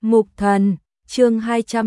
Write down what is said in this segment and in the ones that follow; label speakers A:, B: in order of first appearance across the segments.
A: Mục Thần, chương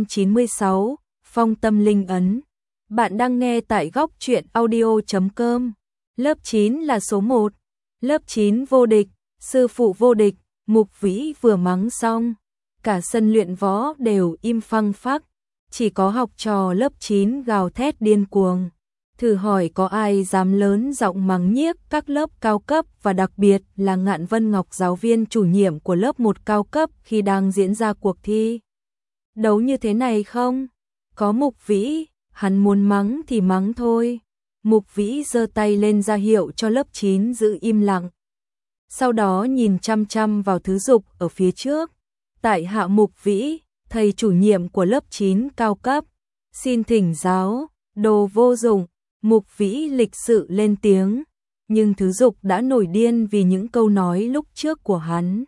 A: 296, Phong Tâm Linh Ấn. Bạn đang nghe tại góc truyện audio.com. Lớp 9 là số 1. Lớp 9 vô địch, sư phụ vô địch. Mục Vĩ vừa mắng xong, cả sân luyện võ đều im phăng phắc, chỉ có học trò lớp 9 gào thét điên cuồng. Thử hỏi có ai dám lớn giọng mắng nhiếc các lớp cao cấp và đặc biệt là Ngạn Vân Ngọc, giáo viên chủ nhiệm của lớp 1 cao cấp khi đang diễn ra cuộc thi đấu như thế này không? Có Mục Vĩ, hắn muốn mắng thì mắng thôi. Mục Vĩ giơ tay lên ra hiệu cho lớp 9 giữ im lặng. Sau đó nhìn chăm chăm vào Thứ Dục ở phía trước. Tại hạ Mục Vĩ, thầy chủ nhiệm của lớp 9 cao cấp, xin thỉnh giáo. Đồ vô dụng. Mục Vĩ lịch sự lên tiếng, nhưng Thứ Dục đã nổi điên vì những câu nói lúc trước của hắn.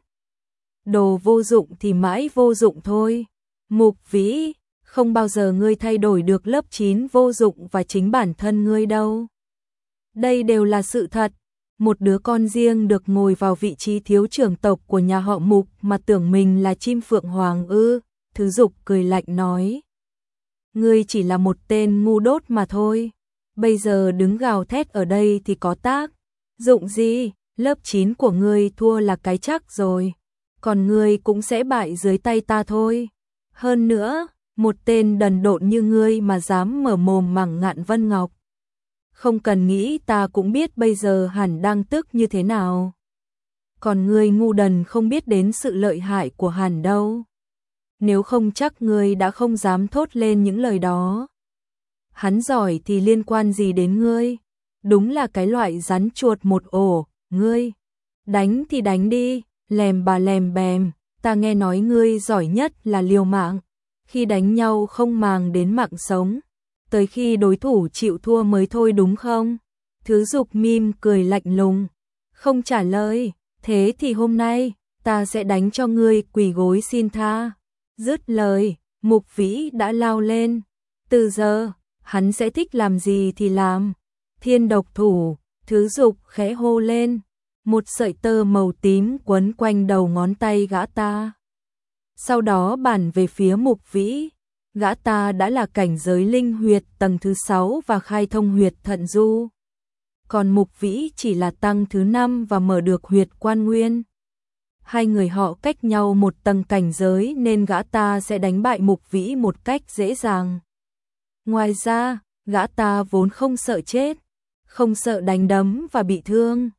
A: Đồ vô dụng thì mãi vô dụng thôi. Mục Vĩ, không bao giờ ngươi thay đổi được lớp 9 vô dụng và chính bản thân ngươi đâu. Đây đều là sự thật. Một đứa con riêng được ngồi vào vị trí thiếu trưởng tộc của nhà họ Mục mà tưởng mình là chim phượng hoàng ư? Thứ Dục cười lạnh nói. Ngươi chỉ là một tên ngu đốt mà thôi. Bây giờ đứng gào thét ở đây thì có tác dụng gì? Lớp 9 của ngươi thua là cái chắc rồi. Còn ngươi cũng sẽ bại dưới tay ta thôi. Hơn nữa, một tên đần độn như ngươi mà dám mở mồm mắng Ngạn Vân Ngọc. Không cần nghĩ ta cũng biết bây giờ hắn đang tức như thế nào. Còn ngươi ngu đần không biết đến sự lợi hại của hắn đâu. Nếu không chắc ngươi đã không dám thốt lên những lời đó. Hắn giỏi thì liên quan gì đến ngươi? Đúng là cái loại rắn chuột một ổ, ngươi. Đánh thì đánh đi, lèm bà lèm bèm, ta nghe nói ngươi giỏi nhất là liều mạng. Khi đánh nhau không màng đến mạng sống, tới khi đối thủ chịu thua mới thôi đúng không? Thứ Dục mím cười lạnh lùng, không trả lời. Thế thì hôm nay, ta sẽ đánh cho ngươi quỳ gối xin tha. Dứt lời, Mục Vĩ đã lao lên. Từ giờ, hắn sẽ thích làm gì thì làm. Thiên độc thủ, Thứ Dục khẽ hô lên. Một sợi tơ màu tím quấn quanh đầu ngón tay gã ta. Sau đó bàn về phía Mục Vĩ. Gã ta đã là cảnh giới linh huyệt tầng thứ 6 và khai thông huyệt thận du. Còn Mục Vĩ chỉ là tăng thứ 5 và mở được huyệt quan nguyên. Hai người họ cách nhau một tầng cảnh giới nên gã ta sẽ đánh bại Mục Vĩ một cách dễ dàng. Ngoài ra, gã ta vốn không sợ chết, không sợ đánh đấm và bị thương.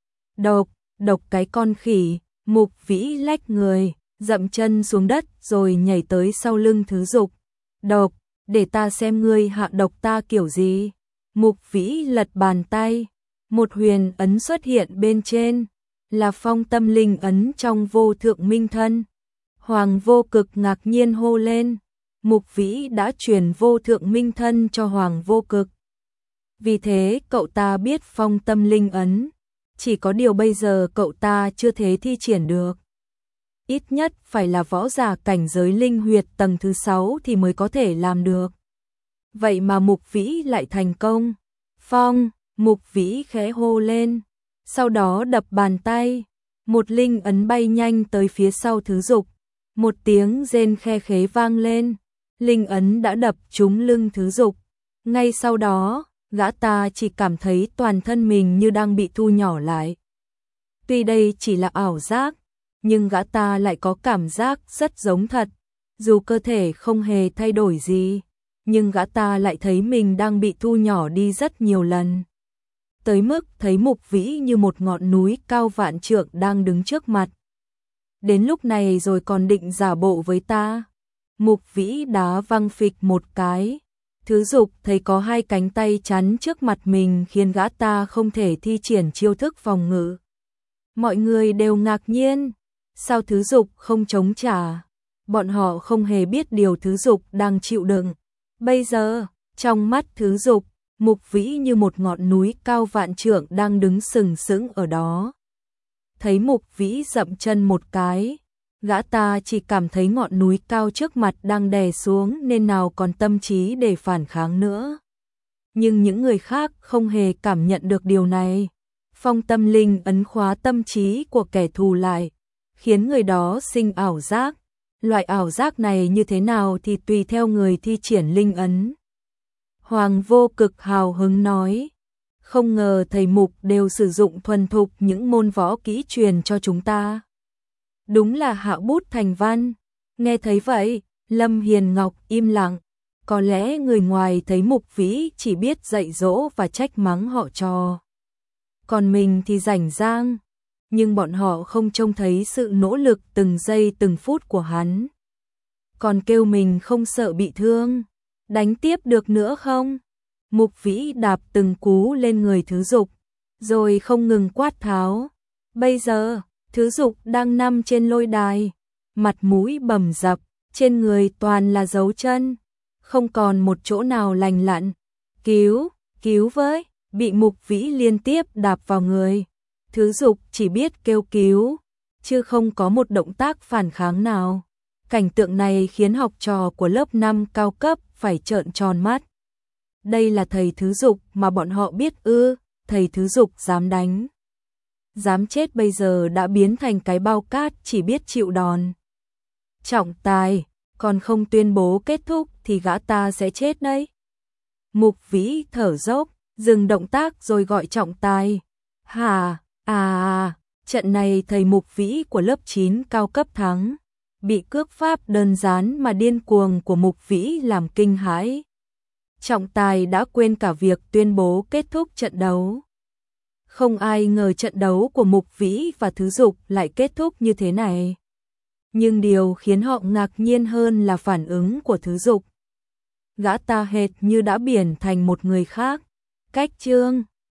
A: Độc cái con khỉ. Mục Vĩ lách người, dậm chân xuống đất rồi nhảy tới sau lưng Thứ Dục. Độc, để ta xem ngươi hạ độc ta kiểu gì. Mục Vĩ lật bàn tay, một huyền ấn xuất hiện bên trên, là Phong Tâm Linh Ấn trong Vô Thượng Minh Thân. Hoàng Vô Cực ngạc nhiên hô lên. Mục Vĩ đã truyền Vô Thượng Minh Thân cho Hoàng Vô Cực. Vì thế cậu ta biết Phong Tâm Linh Ấn, chỉ có điều bây giờ cậu ta chưa thể thi triển được. Ít nhất phải là võ giả cảnh giới linh huyệt tầng thứ 6 thì mới có thể làm được. Vậy mà Mục Vĩ lại thành công. Phong, Mục Vĩ khẽ hô lên, sau đó đập bàn tay, một linh ấn bay nhanh tới phía sau Thứ Dục. Một tiếng rên khe khế vang lên, linh ấn đã đập trúng lưng Thứ Dục. Ngay sau đó, gã ta chỉ cảm thấy toàn thân mình như đang bị thu nhỏ lại. Tuy đây chỉ là ảo giác, nhưng gã ta lại có cảm giác rất giống thật. Dù cơ thể không hề thay đổi gì, nhưng gã ta lại thấy mình đang bị thu nhỏ đi rất nhiều lần. Tới mức thấy Mục Vĩ như một ngọn núi cao vạn trượng đang đứng trước mặt. Đến lúc này rồi còn định giả bộ với ta. Mục Vĩ đá văng phịch một cái. Thứ Dục thấy có hai cánh tay chắn trước mặt mình khiến gã ta không thể thi triển chiêu thức phòng ngự. Mọi người đều ngạc nhiên. Sao Thứ Dục không chống trả? Bọn họ không hề biết điều Thứ Dục đang chịu đựng. Bây giờ, trong mắt Thứ Dục, Mục Vĩ như một ngọn núi cao vạn trượng đang đứng sừng sững ở đó. Thấy Mục Vĩ dậm chân một cái, gã ta chỉ cảm thấy ngọn núi cao trước mặt đang đè xuống nên nào còn tâm trí để phản kháng nữa. Nhưng những người khác không hề cảm nhận được điều này. Phong Tâm Linh ấn khóa tâm trí của kẻ thù lại, khiến người đó sinh ảo giác, Loại ảo giác này như thế nào thì tùy theo người thi triển linh ấn. Hoàng Vô Cực hào hứng nói, không ngờ thầy mục đều sử dụng thuần thục những môn võ kỹ truyền cho chúng ta. Đúng là hạo bút thành văn. Nghe thấy vậy, Lâm Hiền Ngọc im lặng. Có lẽ người ngoài thấy Mục Vĩ chỉ biết dạy dỗ và trách mắng họ trò. Còn mình thì rảnh rang. Nhưng bọn họ không trông thấy sự nỗ lực từng giây từng phút của hắn. Còn kêu mình không sợ bị thương. Đánh tiếp được nữa không? Mục Vĩ đạp từng cú lên người Thứ Dục, rồi không ngừng quát tháo. Bây giờ, Thứ Dục đang nằm trên lôi đài, mặt mũi bầm dập, trên người toàn là dấu chân, không còn một chỗ nào lành lặn. Cứu với, bị Mục Vĩ liên tiếp đạp vào người. Thứ Dục chỉ biết kêu cứu, chứ không có một động tác phản kháng nào. Cảnh tượng này khiến học trò của lớp 5 cao cấp phải trợn tròn mắt. Đây là thầy Thứ Dục mà bọn họ biết ư? Thầy Thứ Dục dám đánh, dám chết, bây giờ đã biến thành cái bao cát chỉ biết chịu đòn. Trọng tài, còn không tuyên bố kết thúc thì gã ta sẽ chết đấy. Mục Vĩ thở dốc, dừng động tác rồi gọi trọng tài. Trận này thầy Mục Vĩ của lớp 9 cao cấp thắng. Bị cước pháp đơn giản mà điên cuồng của Mục Vĩ làm kinh hãi. Trọng tài đã quên cả việc tuyên bố kết thúc trận đấu. Không ai ngờ trận đấu của Mục Vĩ và Thứ Dục lại kết thúc như thế này. Nhưng điều khiến họ ngạc nhiên hơn là phản ứng của Thứ Dục. Gã ta hệt như đã biến thành một người khác. Cách chương